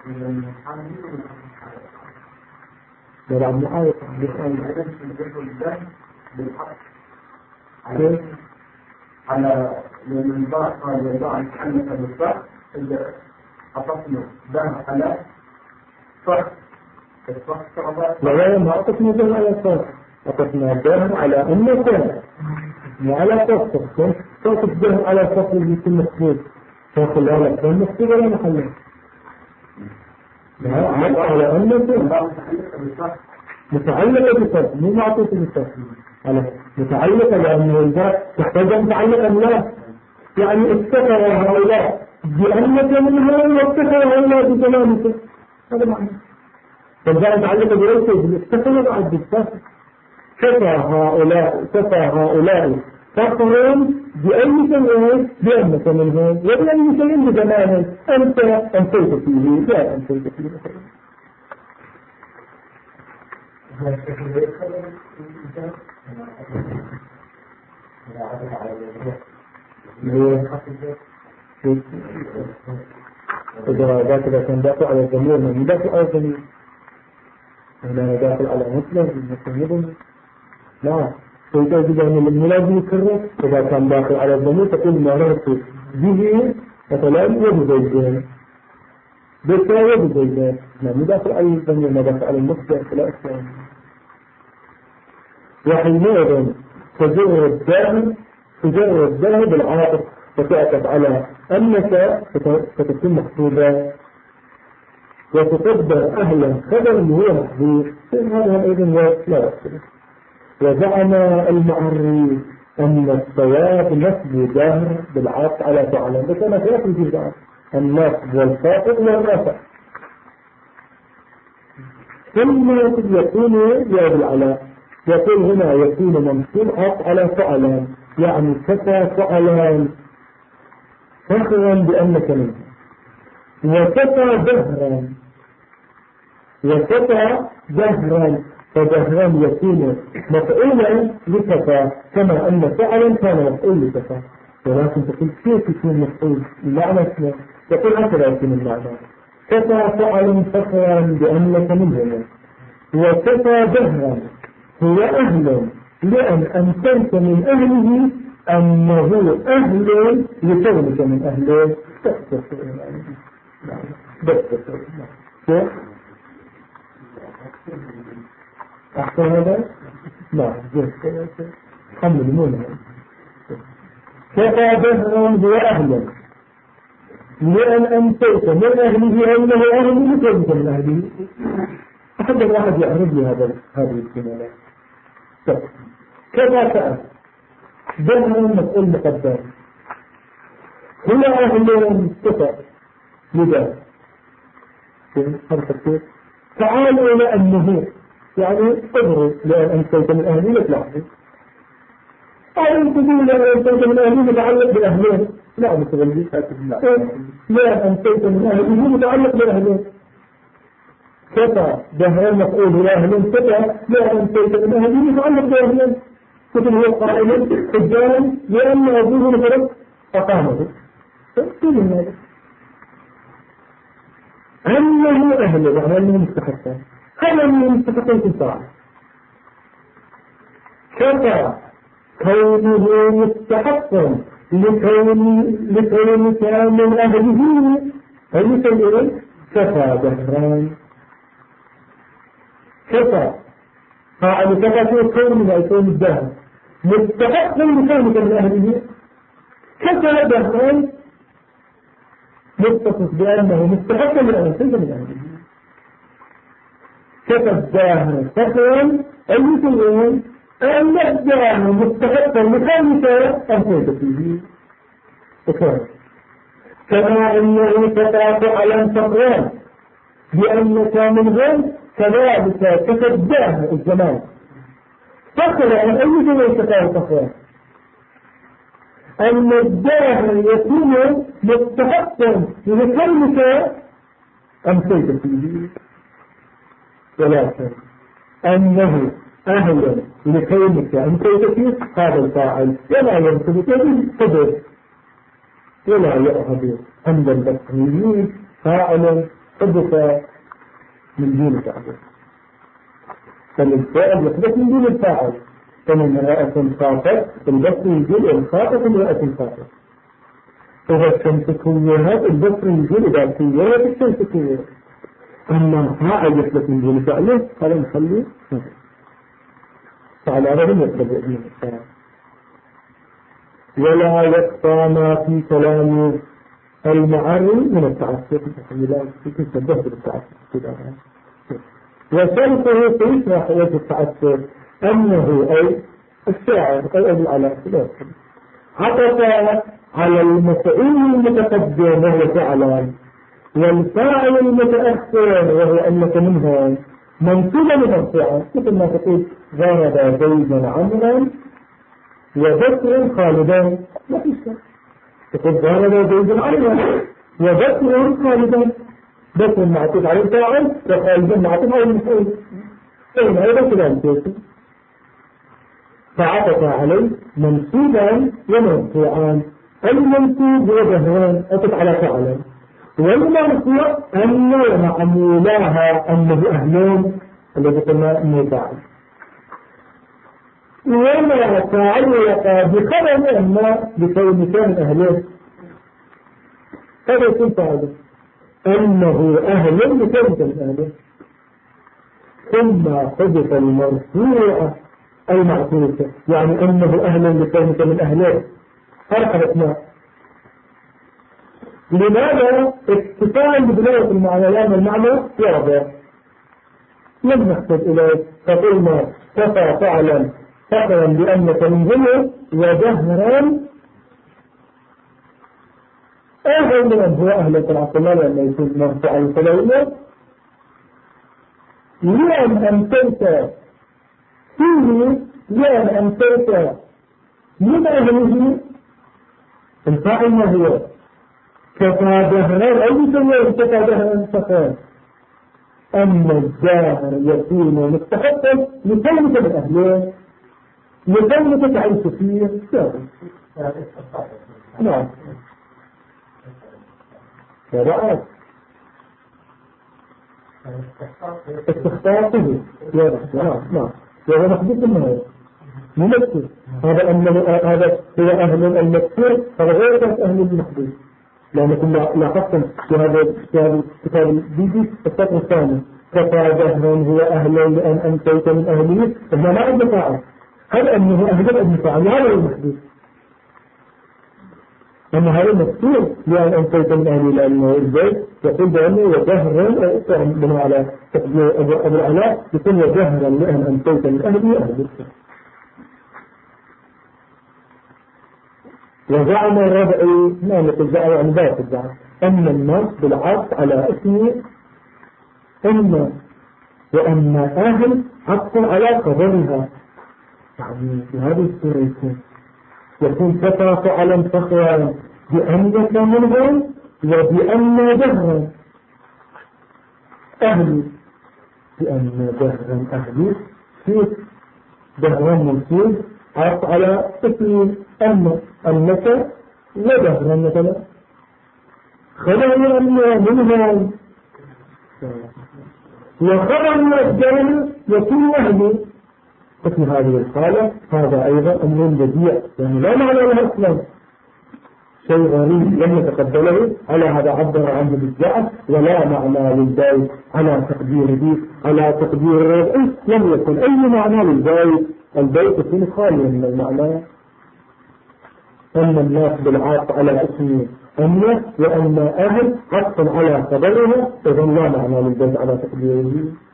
[SPEAKER 1] نلعب معايا
[SPEAKER 2] على الانضاء قال يضع الحنة بالصح أطفنا ده على صح
[SPEAKER 1] لا ما أطفنا ده على صح، أطفنا ده على أنه صح وعلى صح، صوت ده على صح اللي يكون مكتوب فاقل على صح مكتوب ولا محله لا على أنه صح متعلقة بالصح مو معطوف بالصح، متعلقة لأنه الباء تحتاج أن تعلق أم لا، يعني افتخر هؤلاء بأنك منهم وافتخر هؤلاء بزمانك، هذا معنى. فالباء متعلقة برأسه بالافتخر بعد بالفخر، كفى هؤلاء فخرا بأي شيء بأنك منهم وبأي شيء بزمانك أنت أنتيت فيه لا أنتيت فيه. إذا داخل كان داخل على الجميع من داخل على الجميع، هنا داخل على مسلم المسلمين لا فيتوجد أن الملازم يكرر. إذا كان داخل على الجميع تقول مررت به مثلا وبزيدين بكرة وبزيدين، ما داخل على الجميع ما داخل على المسلم فلا أكثر. وحينئذ تجر الدهر بالعاطف فتعطف على أنك فتكون محسوبة وتقدر أهلا خبر اللي هو محذوف، هذا أيضا لا يحصل. وزعم المعري أن الصواب نسب دهر بالعاطف على فعلا، بس أنا خلاف الجزء النصب والخافض والرفع، ثم يكون يا بالعلاء يقول هنا يكون منصوب على فعلا يعني كفى فعلا فخرا بأنك منه وكفى دهرا فدهرا يكون مفعولا لكفى كما أن فعلا كان مفعول لكفى ولكن تقول كيف يكون مفعول المعنى اسمه يقول هكذا يكون المعنى كفى فعلا فخرا بأنك منه وكفى دهرا هو أهل لأن أنت من أهله أنه أهل لكونك من أهله أحسن هذا؟ لا حمل مونه كفى دهرا هو أهل لأن أنتيت من أهله أنه أهل لكونك من أهله أحد الواحد يعرض لي هذه الكلمات كذا فعل دهرا مسؤول مقدم هو أهل كفى لذا تعالوا إلى أنه يعني اضرب لأن أنتيت من أهله لتلاحظ أو تقول لأن أنتيت من أهله متعلق بأهله لا متغلي لأن أنتيت من أهله متعلق بأهله كفى دهرا مفعول لأهل كفى لأن أنتيت من أهله متعلق بأهله كتب هو قائل حجالا لأن أبوه مثلا أقامه فكل هذا أنه أهل يعني أنه مستحقا هذا من المستحقين تنفع كفى كونه مستحقا لكون كان من أهله فمثل كفى دهران كفى فعلى كفى كون من أيكون الدهر مستحقا لكونك من أهله كفى دهران متصف بأنه مستحقا من أهله كفى الدهر فخرا أي شيء أن الدهر مستحقا لكونك أهلك فيه كما أنه كفى فعلا فخرا بأنك من غير كذلك كفى الدهر الزمان فخرا أي شيء كفى فخرا أن الدهر يكون مستحقا لكونك أمسيت فيه ولكن أنه أهلا لكونك أمسيت فيه هذا الفاعل ولا ينتبه بالقدر ولا يأخذ عند البصريين فاعل حدث من دون فاعل فالفاعل يحدث من دون الفاعل فمن رأة خاطئ البصري يقول الخاطئ من رأة خاطئ إذا الشمس كويرات البصري يقول إذا كويرات الشمس كويرات أما فاعل يحدث من دون فاعله هذا نخليه فعلى هذا يتبع من الفاعل ولا يقطع ما في كلام المعري من التعسف لا تشبه بالتعسف وشرطه سيشرح وجه التعسف أنه أي الشاعر أي أبو العلاء عطف على المفعول المتقدم وهو فعلا والفاعل المتأخر وهو أنك منهم منصوبا مرفوعا مثل ما تقول ضرب زيدا عمرا وبكر خالدان ما في شيء تقول ضرب زيدا عمرا وبكر خالدان بكر معطوف على الفاعل وخالدان معطوف على المفعول أين هذا كلام فعطف عليه منصوبا ومرفوعا المنصوب هو دهران أطف على فعلا والمرفوع أنه معمولاها أنه أهلون الذي قلنا أنه فاعل وما تعلق بخبر أما بكون كان أهلون هذا يكون فاعل أنه أهل بكون كان أهلون ثم حدث المرفوع المعطوف يعني أنه أهل لكونك من أهله فرق الأسماء لماذا اكتفاء بدلاية المعنى لأن المعنى واضح لم نحتاج إليه فقلنا كفى فعلا فخرا بأنك من جمع ودهرا أهل من هو أهل عبد الله لأنه يكون مرفوعا فلولا لأن أمتيت فيه، لأن أمتيت من أهله، الفاعل ما هو؟ كفى دهرا، أي شيء كفى دهرا فقط. أما الداهر يكون مستحقا لكونك من أهله، لكونك تعيش فيه. نعم فرأت استخطاطه. نعم وهو محدث منه ممثل. هذا هو أهل المكسور، هذا غير أهل المحدث. لأنكم لاحظتم في هذا الكتاب الجديد السطر الثاني كفى دهرا هو أهل لأن أنتيت من أهله، إذا ما عندنا فاعل. هل أنه أهل ابن فاعل هذا المحدث؟ أما هذا المكسور لأن أنتيت من أهله لأنه البيت يقول بأنه ودهرا بناء على تقدير أبو العلاء يقول ودهرا لأن أنتيت من أهله أهل. وزعم الربعي ما نقول زعم عن ذات الزعم أن الناس بالعطف على اسمه وأن أهل عطف على قدرها. يعني في هذه السورة يكون كفى فعلا فخرا بأنك منهم وبأن دهرا أهل، بأن دهرا أهلي في دهرا منصوب عطف على اسمه أنك ودهرا مثلا خبر منهم وخبر الدهر يكون أهلي. وفي هذه الحالة هذا أيضا أمر بديع، يعني لا معنى له أصلا، شيء غريب لم يتقبله، على هذا عبر عنه بالجعل ولا معنى للبيت على تقديره على تقدير الربع لم يكن أي معنى للبيت. البيت يكون خاليا من المعنى. أن الناس بالعاط على اسمه أمه وأن أهل عطفا على خبرها، إذا لا معنى للبيت على تقديره.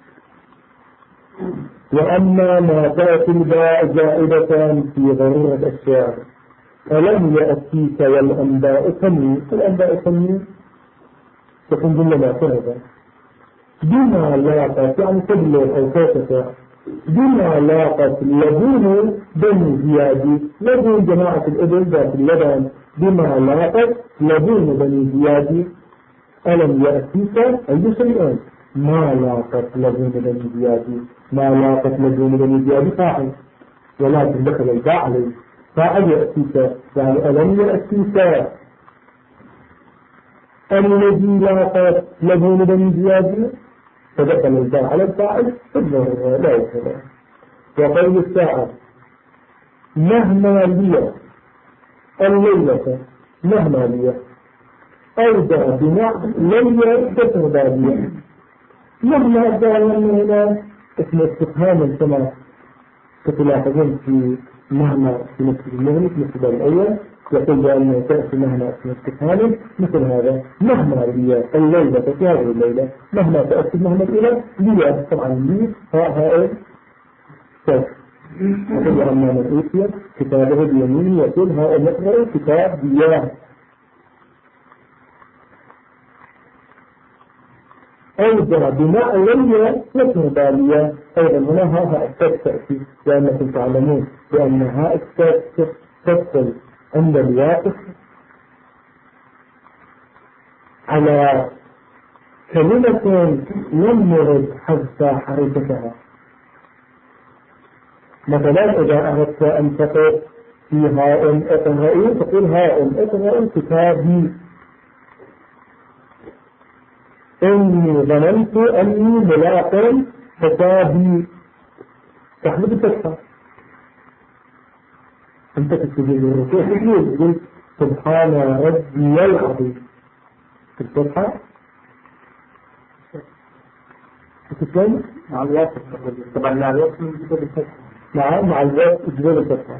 [SPEAKER 1] وأما ما تأتي الباء زائدة في ضرورة الشعر ألم يأتيك والأنباء تنمي. الأنباء تنمي تكون جملة معترضة بما لاقت، يعني تبلغ أو توقف بما لاقت لبون بني زياد. لبون جماعة الإبل ذات اللبن، بما لاقت لبون بني زياد. ألم يأتيك أي شيئين ما لاقت لبون بني زياد. ما لاقت لبون بني زياد فاعل، ولكن دخل الباء عليه فاعل يأتيك، يعني ألم يأتيك الذي لاقت لبون بني زياد، فدخل الباء على الفاعل لا يكفر. وقول الساعة مهما لي الليلة مهما لي أودع بمعنى لي كثر بابية. مهما أدعى هنا اسم استفهام كما تلاحظون في مهما في نفس المهنة مثل الأول يقول بأنه تأتي مهما اسم استفهام مثل هذا. مهما لي الليلة في هذه الليلة، مهما تأتي مهما إلى لي طبعا لي هاء سوف يقول عما من أوتي كتابه بيمينه يقول هاء نقرأ كتاب دياه. أوجه بماء لي يكون بالية. أيضا هنا هاء السادس تأتي لأنكم تعلمون بأن هاء السادس تدخل عند الواقف على كلمة لم نرد حذف حركتها. مثلا إذا أردت أن تقول في هاء اقرأي تقول هاء اقرأي كتابي. إني ظننت أني ملاق كتابي تحمد الفتحة. أنت تكتب الركوع تقول سبحان ربي العظيم في الفتحة تتكلم مع الواسط. طبعا مع الواسط يجب الفتحة. مع الواسط يجب الفتحة.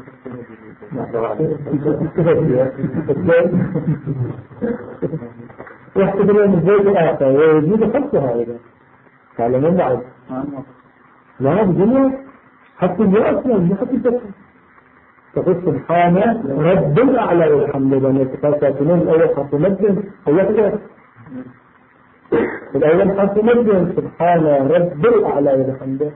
[SPEAKER 1] يحتفلون من الزوج الآخر ويجب خلصها أيضا. تعلمون بعد لا بجميع حتى الجوء أصلا حتى الفتحة. تقول سبحان رب الأعلى والحمد لله. يتقاساتون الأول خط مجد هو كذلك. الأول حرف مد سبحان رب الأعلى وبحمده،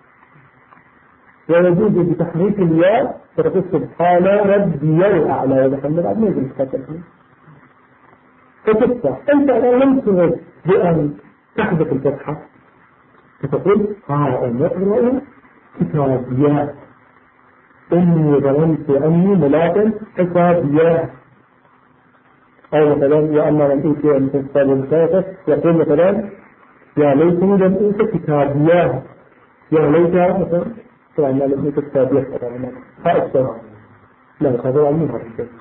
[SPEAKER 1] ويجوز بتحريك الياء فتقول سبحان ربي الأعلى وبحمده بعد ما يجوز فتحريك. فتفتح أنت الآن لم ترد بأن تحذف الفتحة فتقول ها نقرأ كتابيا إني ظننت أني ملاك حسابيا، أو مثلا يا أما لم أوتي أن تستطيع المسافة يقول مثلا يا ليتني لم أوتي كتابيا، يا ليتها مثلا طبعا ما لم أوتي كتابيا طبعا هذا الشيء لا هذا علمها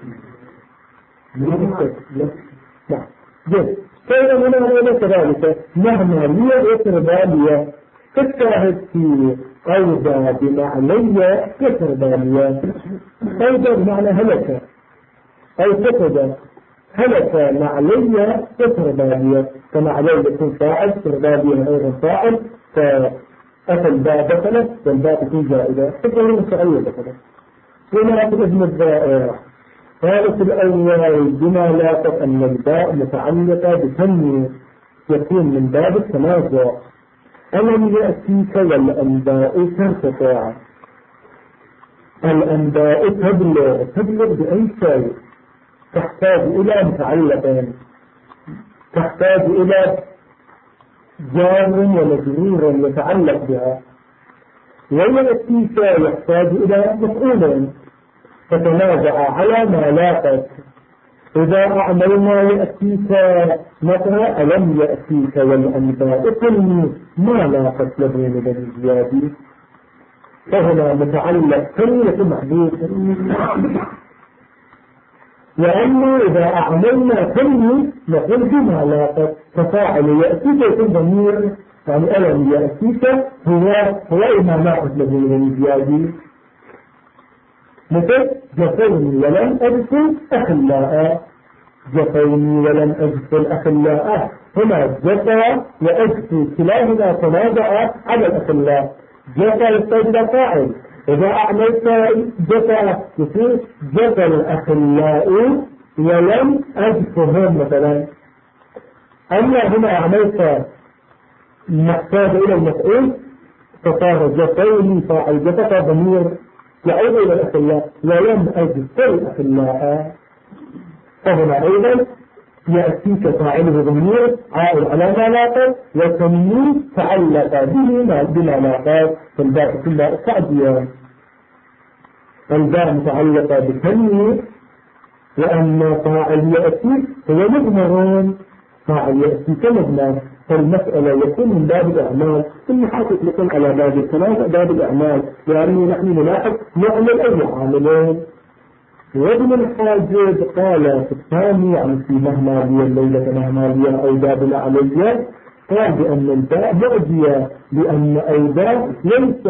[SPEAKER 1] لا جد. فإذا هنا غير كذلك مهما لي يسر بالية فالشاهد في أوضى بمعنى يسر بالية، أوضى بمعنى هلك أو فقد هلك معلية يسر بالية، فمعلية يكون فاعل سر بالية أيضا فاعل، فأتى الباء دخلت والباء تكون زائدة فكرة مستعية دخلت. وما تجد الضائع ثالث الأول بما لا أن الباء متعلقة بتنمية يكون من باب التنازع. ألم يأتيك والأنباء ترتفع، الأنباء تبلغ بأي شيء، تحتاج إلى متعلقين، تحتاج إلى جار ومجرور يتعلق بها، ويأتيك يحتاج إلى مفعولين فتنازع على ما لاقت. إذا أعملنا يأتيك مثلا ألم يأتيك والأنباء كل ما لاقت لبين بني زيادي، فهنا متعلق كلمة محدود. وأما إذا أعملنا كلمة نقول بما لاقت، ففاعل يأتيك يكون ضمير يعني ألم يأتيك هو ما لاقت لبين بني زيادي، مثل جفوني ولم أدخل أخلاء، جفوني ولم أدخل أخلاء، هنا جفا وأدخل كلاهما تنازع على الأخلاء، جفا يستجد فاعل، إذا أعملت جفا يصير جفا الأخلاء ولم أدخلهم مثلا. أما هنا أعملت محتاج إلى المفعول فصار جفوني فاعل، جفا ضمير يعود إلى الأخلاء ولم أجد الأخلاء، فهنا أيضا يأتيك فاعله ضمير عائد على ما لاقت، وتنمي تعلق به بما لاقت، فالباء كلها تعدية، الباء متعلقة بتنمي، وأما فاعل يأتي هو مضمرون، فاعل يأتي كمضمر، فالمسألة يكون من باب الأعمال، ثم حاطط لكم على باب الثلاثة باب الأعمال، يعني نحن نلاحظ نعمل أي عاملين. وابن الحاجب قال في الثاني عن في مهما لي الليلة مهما لي أو باب علي، قال بأن الباء معدية، لأن أيضا ليس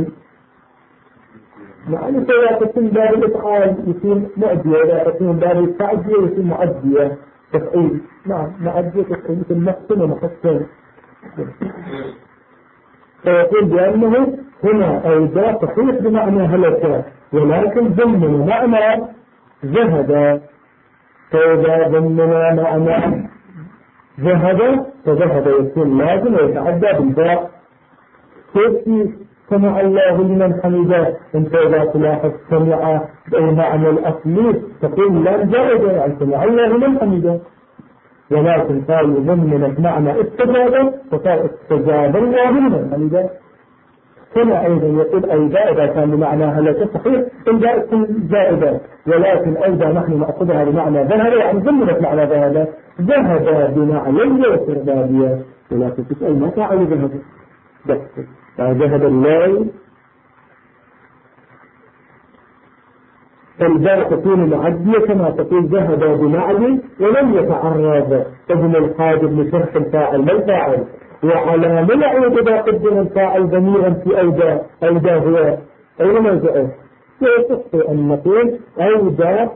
[SPEAKER 1] يعني إذا تكون باب الإفعال يكون معدية، إذا تكون باب التعدية يكون معدية تفعيل، نعم معدية تفعيل مثل محسن ومحسن. فيقول بأنه هنا أيضا تصيح بمعنى هلك، ولكن ضمن معنى ذهب، فإذا ضمن معنى ذهب فذهب يكون لازم ويتعدى بالباء. كيف سمع الله لمن حمده، انت إذا تلاحظ سمع بمعنى الأصلي تقول لا زائدة يعني سمع الله لمن حمده، ولكن قالوا ضمن معنى استجابة فقال استجاب الله لمن حمده. هنا أيضا يقول أيضا إذا كان بمعنى هلك صحيح إن جاءت زائدة، ولكن أيضا نحن نأخذها بمعنى ذهب يعني ضمنت معنى ذهب، ذهب بمعنى وسردابية، ولكن تسأل ما فعل ذهب ذهب الليل، فالباء تكون معدية كما تقول ذهب بمعنى ولم يتعرض ابن الحاجب لشرح الفاعل ما الفاعل، وعلى منع إذا قدم الفاعل ضميرا في أودى هو أين موضعه، يصح أن نقول أودى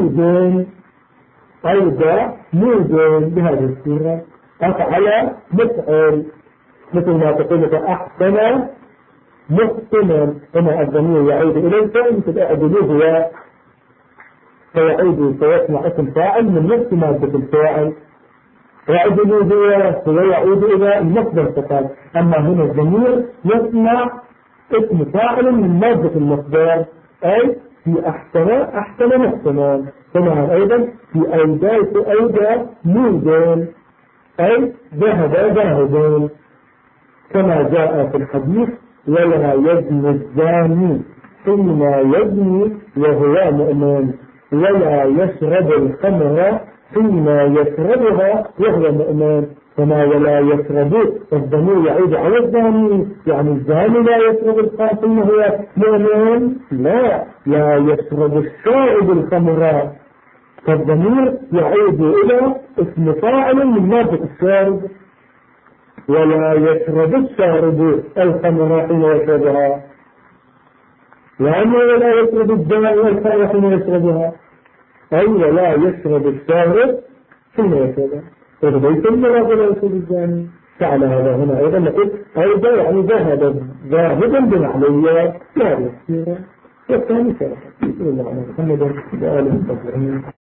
[SPEAKER 1] مودن بهذه الصورة، أفعل مفعل مثل ما تقول أحسن محسنا، هنا الضمير يعود إلى الفعل مثل أعدلوه فيعود فيصنع اسم فاعل من نفس مادة الفاعل، وعدلوا هو يعود إلى المصدر فقط. أما هنا الضمير يصنع اسم فاعل من مادة المصدر، أي في أحسن محسنا، كما أيضا في أيضا مودين، أي ذهبون، كما جاء في الحديث ولا يزني الزاني حين يزني وهو مؤمن، ولا يشرب الخمر حين يشربها وهو مؤمن، كما ولا يشرب الضمير يعود على الزاني، يعني الزاني لا يشرب الخمر حين هو مؤمن، لا يشرب الشارب الخمر، فالضمير يعود إلى اسم فاعل من مادة الشارب. ولا يشرب الشارب الخمر حين يشربها، ولا يشرب الزاني الخمر حين يشربها، أي ولا يشرب الشارب حين يشربها، فبيت المراد لا يشرب الزاني. فعلى هذا هنا أيضا نقول أيضا يعني ذاهبا بالعمليات لا يصير. والثاني سيرا بسم الله على محمد وآله الطبيعين.